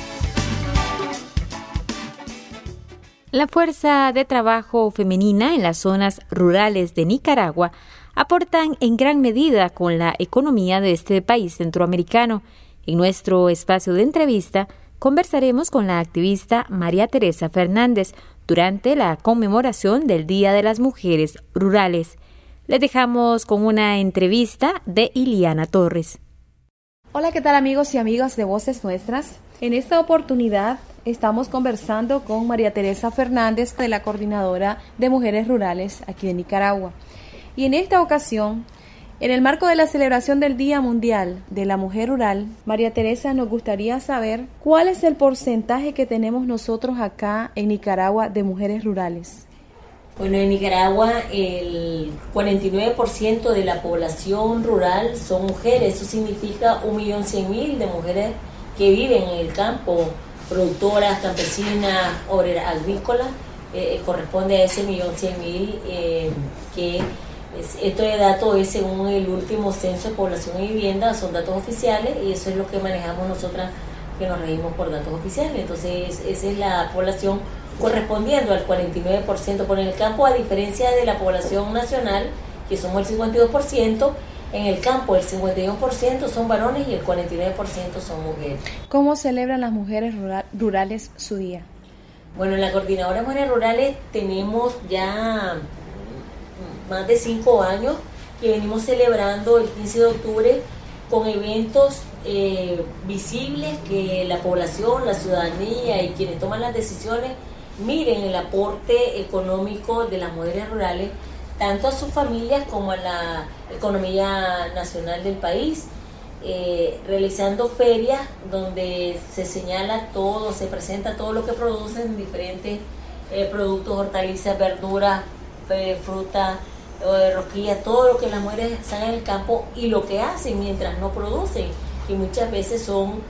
La fuerza de trabajo femenina en las zonas rurales de Nicaragua aportan en gran medida con la economía de este país centroamericano. En nuestro espacio de entrevista conversaremos con la activista María Teresa Fernández durante la conmemoración del Día de las Mujeres Rurales. Les dejamos con una entrevista de Iliana Torres. Hola, ¿qué tal amigos y amigas de Voces Nuestras? En esta oportunidad estamos conversando con María Teresa Fernández, de la Coordinadora de Mujeres Rurales aquí de Nicaragua. Y en esta ocasión, en el marco de la celebración del Día Mundial de la Mujer Rural, María Teresa, nos gustaría saber cuál es el porcentaje que tenemos nosotros acá en Nicaragua de mujeres rurales. Bueno, en Nicaragua el 49% de la población rural son mujeres. Eso significa 1.100.000 de mujeres que viven en el campo, productoras, campesinas, obreras agrícolas. Corresponde a ese 1.100.000 que este dato es según el último censo de población y vivienda, son datos oficiales y eso es lo que manejamos nosotras que nos regimos por datos oficiales. Entonces esa es la población correspondiendo al 49% por el campo, a diferencia de la población nacional, que somos el 52%, en el campo el 51% son varones y el 49% son mujeres. ¿Cómo celebran las mujeres rurales su día? Bueno, en la Coordinadora de Mujeres Rurales tenemos ya más de 5 años que venimos celebrando el 15 de octubre con eventos visibles que la población, la ciudadanía y quienes toman las decisiones miren el aporte económico de las mujeres rurales tanto a sus familias como a la economía nacional del país, realizando ferias donde se señala todo, se presenta todo lo que producen, diferentes productos, hortalizas, verduras, fruta, rosquillas, todo lo que las mujeres sacan del campo y lo que hacen mientras no producen, que muchas veces son,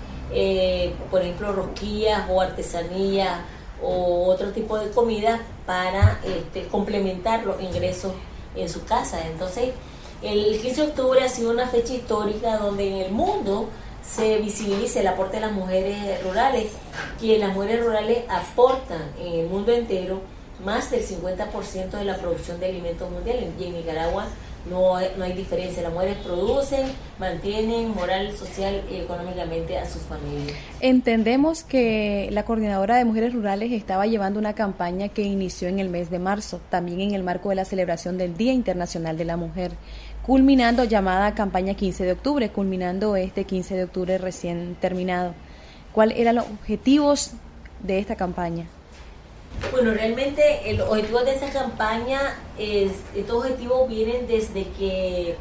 por ejemplo, rosquillas o artesanías o otro tipo de comida para complementar los ingresos en su casa. Entonces, el 15 de octubre ha sido una fecha histórica donde en el mundo se visibiliza el aporte de las mujeres rurales, que las mujeres rurales aportan en el mundo entero más del 50% de la producción de alimentos mundiales, y en Nicaragua no hay diferencia. Las mujeres producen, mantienen moral, social y económicamente a sus familias. Entendemos que la Coordinadora de Mujeres Rurales estaba llevando una campaña que inició en el mes de marzo, también en el marco de la celebración del Día Internacional de la Mujer, culminando llamada campaña 15 de octubre, culminando este 15 de octubre recién terminado. ¿Cuáles eran los objetivos de esta campaña? Bueno, realmente el objetivo de esta campaña, estos objetivos vienen desde que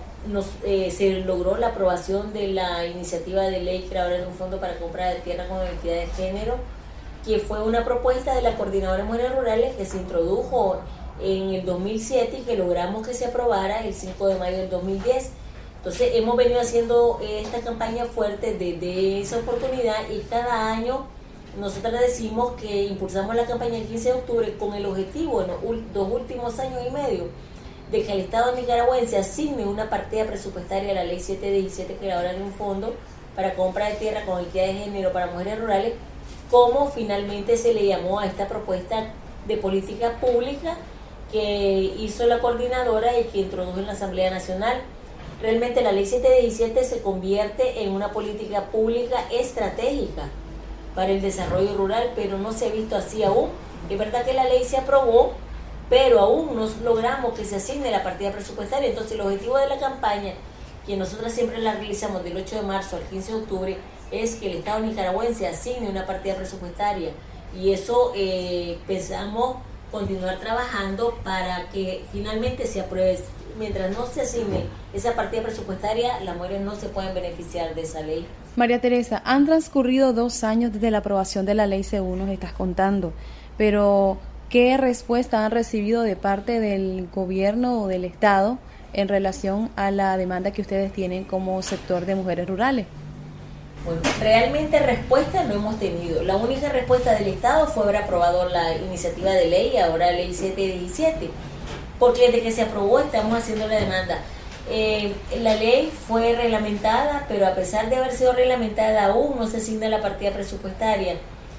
se logró la aprobación de la iniciativa de ley creadora de un fondo para compra de tierra con identidad de género, que fue una propuesta de la Coordinadora de Mujeres Rurales que se introdujo en el 2007 y que logramos que se aprobara el 5 de mayo del 2010. Entonces hemos venido haciendo esta campaña fuerte desde esa oportunidad y cada año nosotros decimos que impulsamos la campaña el 15 de octubre con el objetivo en los 2 últimos años y medio de que el Estado nicaragüense asigne una partida presupuestaria a la Ley 717 creadora de un fondo para compra de tierra con identidad de género para mujeres rurales, como finalmente se le llamó a esta propuesta de política pública que hizo la coordinadora y que introdujo en la Asamblea Nacional. Realmente la Ley 717 se convierte en una política pública estratégica para el desarrollo rural, pero no se ha visto así aún. Es verdad que la ley se aprobó, pero aún no logramos que se asigne la partida presupuestaria. Entonces el objetivo de la campaña, que nosotros siempre la realizamos del 8 de marzo al 15 de octubre, es que el Estado nicaragüense asigne una partida presupuestaria, y eso pensamos continuar trabajando para que finalmente se apruebe. Mientras no se asigne esa partida presupuestaria, las mujeres no se pueden beneficiar de esa ley. María Teresa, han transcurrido 2 años desde la aprobación de la ley, según nos estás contando, pero ¿qué respuesta han recibido de parte del gobierno o del Estado en relación a la demanda que ustedes tienen como sector de mujeres rurales? Bueno, realmente respuesta no hemos tenido. La única respuesta del Estado fue haber aprobado la iniciativa de ley, ahora ley 717, porque desde que se aprobó estamos haciendo la demanda. La ley fue reglamentada, pero a pesar de haber sido reglamentada aún no se asigna la partida presupuestaria.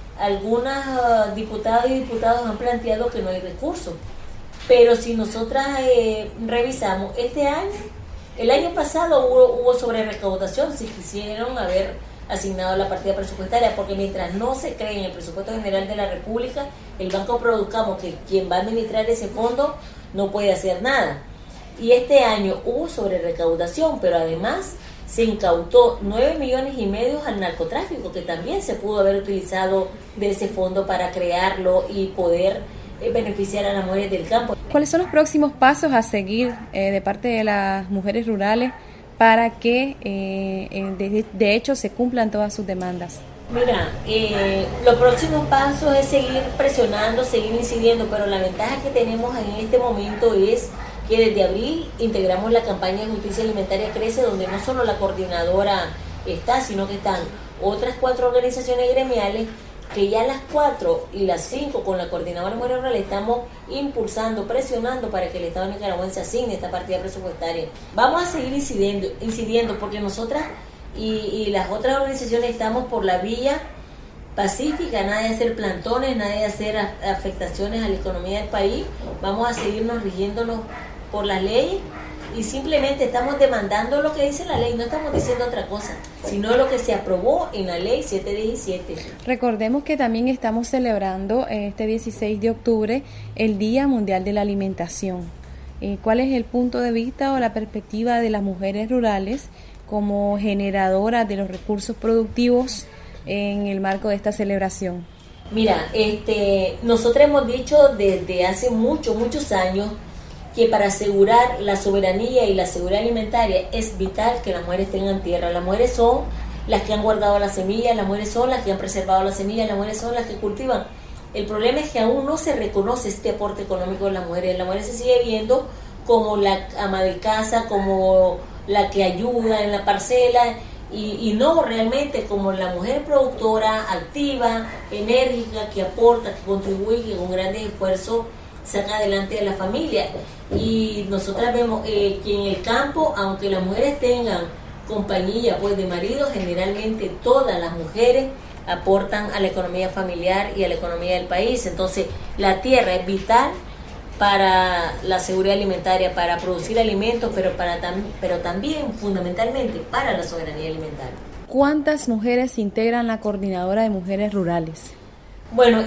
Algunas diputadas y diputados han planteado que no hay recursos, pero si nosotras revisamos este año, el año pasado hubo sobre recaudación, si quisieron haber asignado la partida presupuestaria, porque mientras no se cree en el presupuesto general de la República, el Banco Produzcamos, que quien va a administrar ese fondo, no puede hacer nada. Y este año hubo sobre recaudación, pero además se incautó 9,5 millones al narcotráfico, que también se pudo haber utilizado de ese fondo para crearlo y poder beneficiar a las mujeres del campo. ¿Cuáles son los próximos pasos a seguir de parte de las mujeres rurales para que de hecho se cumplan todas sus demandas? Mira, los próximos pasos es seguir presionando, seguir incidiendo, pero la ventaja que tenemos en este momento es que desde abril integramos la campaña de justicia alimentaria Crece, donde no solo la coordinadora está, sino que están otras 4 organizaciones gremiales, que ya las 4 y las 5 con la coordinadora de mujeres rurales estamos impulsando, presionando para que el Estado nicaragüense asigne esta partida presupuestaria. Vamos a seguir incidiendo porque nosotras y las otras organizaciones estamos por la vía pacífica, nada de hacer plantones, nada de hacer afectaciones a la economía del país. Vamos a seguirnos rigiéndonos por las leyes y simplemente estamos demandando lo que dice la ley, no estamos diciendo otra cosa, sino lo que se aprobó en la ley 717. Recordemos que también estamos celebrando este 16 de octubre el Día Mundial de la Alimentación. ¿Cuál es el punto de vista o la perspectiva de las mujeres rurales como generadoras de los recursos productivos en el marco de esta celebración? Mira, nosotros hemos dicho desde hace muchos años que para asegurar la soberanía y la seguridad alimentaria es vital que las mujeres tengan tierra. Las mujeres son las que han guardado las semillas, las mujeres son las que han preservado las semillas, las mujeres son las que cultivan. El problema es que aún no se reconoce este aporte económico de las mujeres. La mujer se sigue viendo como la ama de casa, como la que ayuda en la parcela, y no realmente como la mujer productora, activa, enérgica, que aporta, que contribuye, que con grandes esfuerzos saca adelante a la familia. Y nosotras vemos que en el campo, aunque las mujeres tengan compañía pues de marido, generalmente todas las mujeres aportan a la economía familiar y a la economía del país. Entonces la tierra es vital para la seguridad alimentaria, para producir alimentos, pero también fundamentalmente para la soberanía alimentaria. ¿Cuántas mujeres integran la Coordinadora de Mujeres Rurales? Bueno,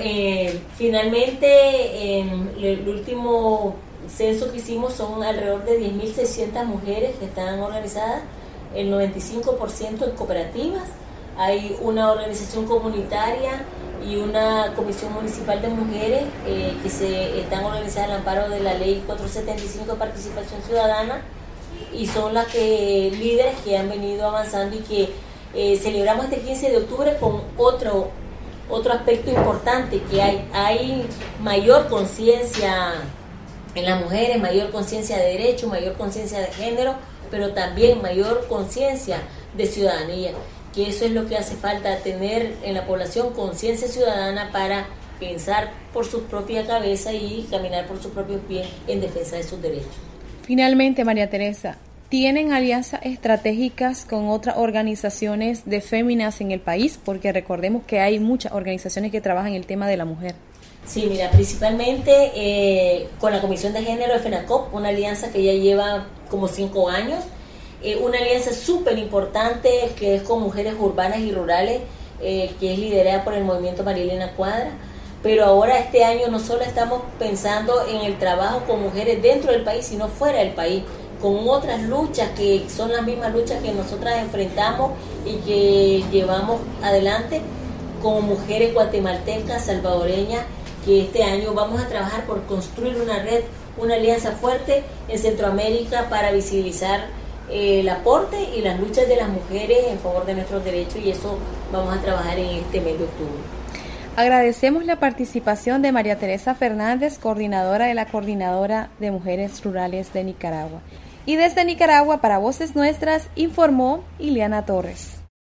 finalmente el último censo que hicimos son alrededor de 10.600 mujeres que están organizadas, el 95% en cooperativas. Hay una organización comunitaria y una comisión municipal de mujeres que se están organizadas al amparo de la ley 475 de participación ciudadana, y son las líderes que han venido avanzando, y que celebramos este 15 de octubre con otro aspecto importante, que hay mayor conciencia en las mujeres, mayor conciencia de derechos, mayor conciencia de género, pero también mayor conciencia de ciudadanía, que eso es lo que hace falta, tener en la población conciencia ciudadana para pensar por su propia cabeza y caminar por sus propios pies en defensa de sus derechos. Finalmente, María Teresa, ¿tienen alianzas estratégicas con otras organizaciones de féminas en el país? Porque recordemos que hay muchas organizaciones que trabajan en el tema de la mujer. Sí, mira, principalmente con la Comisión de Género de FENACOP, una alianza que ya lleva como 5 años, una alianza súper importante que es con mujeres urbanas y rurales, que es liderada por el movimiento Marilena Cuadra. Pero ahora este año no solo estamos pensando en el trabajo con mujeres dentro del país, sino fuera del país, con otras luchas que son las mismas luchas que nosotras enfrentamos y que llevamos adelante como mujeres guatemaltecas, salvadoreñas, que este año vamos a trabajar por construir una red, una alianza fuerte en Centroamérica para visibilizar el aporte y las luchas de las mujeres en favor de nuestros derechos, y eso vamos a trabajar en este mes de octubre. Agradecemos la participación de María Teresa Fernández, coordinadora de la Coordinadora de Mujeres Rurales de Nicaragua. Y desde Nicaragua, para Voces Nuestras, informó Ileana Torres.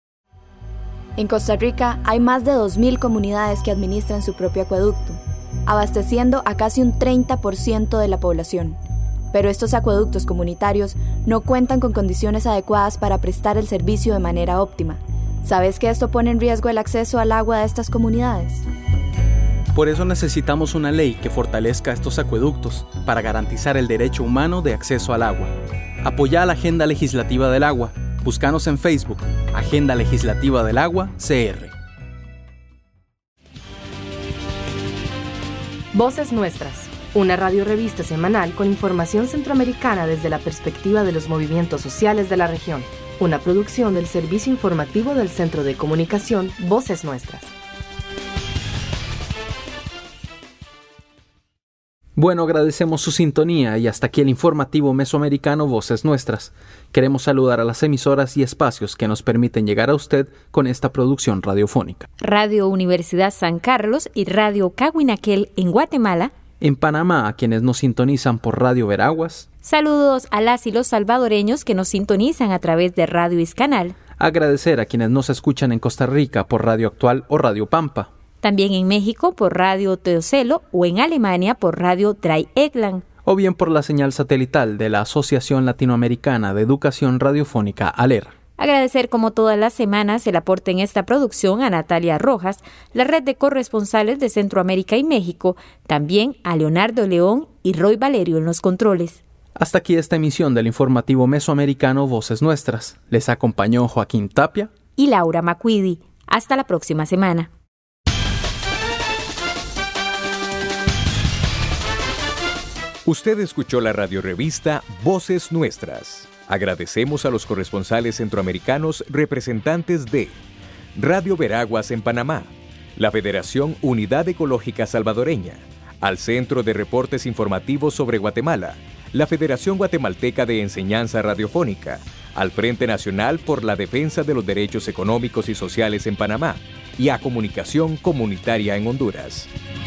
En Costa Rica hay más de 2.000 comunidades que administran su propio acueducto, abasteciendo a casi un 30% de la población. Pero estos acueductos comunitarios no cuentan con condiciones adecuadas para prestar el servicio de manera óptima. ¿Sabes que esto pone en riesgo el acceso al agua de estas comunidades? Por eso necesitamos una ley que fortalezca estos acueductos para garantizar el derecho humano de acceso al agua. Apoya la Agenda Legislativa del Agua. Búscanos en Facebook, Agenda Legislativa del Agua, CR. Voces Nuestras, una radiorevista semanal con información centroamericana desde la perspectiva de los movimientos sociales de la región. Una producción del Servicio Informativo del Centro de Comunicación Voces Nuestras. Bueno, agradecemos su sintonía y hasta aquí el informativo mesoamericano Voces Nuestras. Queremos saludar a las emisoras y espacios que nos permiten llegar a usted con esta producción radiofónica. Radio Universidad San Carlos y Radio Cahuinaquel en Guatemala. En Panamá, a quienes nos sintonizan por Radio Veraguas. Saludos a las y los salvadoreños que nos sintonizan a través de Radio Iscanal. Agradecer a quienes nos escuchan en Costa Rica por Radio Actual o Radio Pampa. También en México por Radio Teocelo o en Alemania por Radio Dreieckland. O bien por la señal satelital de la Asociación Latinoamericana de Educación Radiofónica, ALER. Agradecer como todas las semanas el aporte en esta producción a Natalia Rojas, la red de corresponsales de Centroamérica y México, también a Leonardo León y Roy Valerio en los controles. Hasta aquí esta emisión del informativo mesoamericano Voces Nuestras. Les acompañó Joaquín Tapia y Laura Macuidi. Hasta la próxima semana. Usted escuchó la radiorevista Voces Nuestras. Agradecemos a los corresponsales centroamericanos representantes de Radio Veraguas en Panamá, la Federación Unidad Ecológica Salvadoreña, al Centro de Reportes Informativos sobre Guatemala, la Federación Guatemalteca de Enseñanza Radiofónica, al Frente Nacional por la Defensa de los Derechos Económicos y Sociales en Panamá y a Comunicación Comunitaria en Honduras.